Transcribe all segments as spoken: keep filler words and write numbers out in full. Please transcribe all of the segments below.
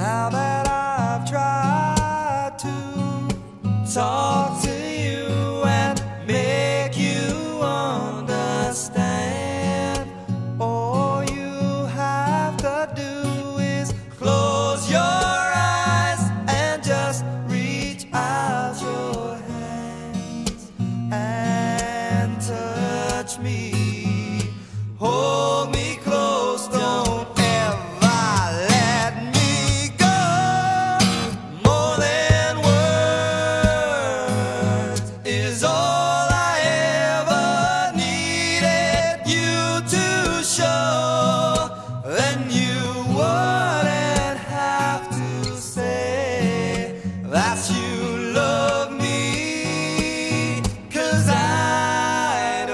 Now that I've tried to talk to you and make you understand, all you have to do is close your eyes and just reach out your hands and touch me. Hold me close, don't ever let me go. More than words is all I ever needed you to show. Then you wouldn't have to say that you love me, 'cause I'd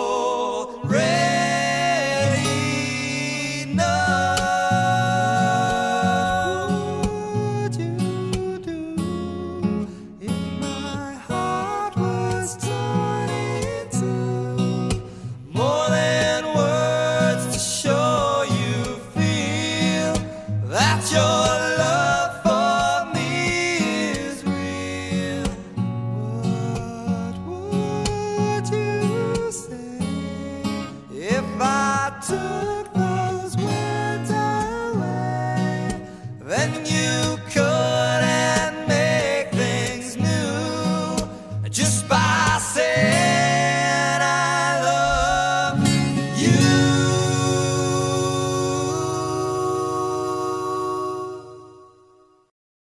already know. What would you do if my heart was torn in two? More than words to show you feel that your love for me is real. What would you say if I took those words away? Then you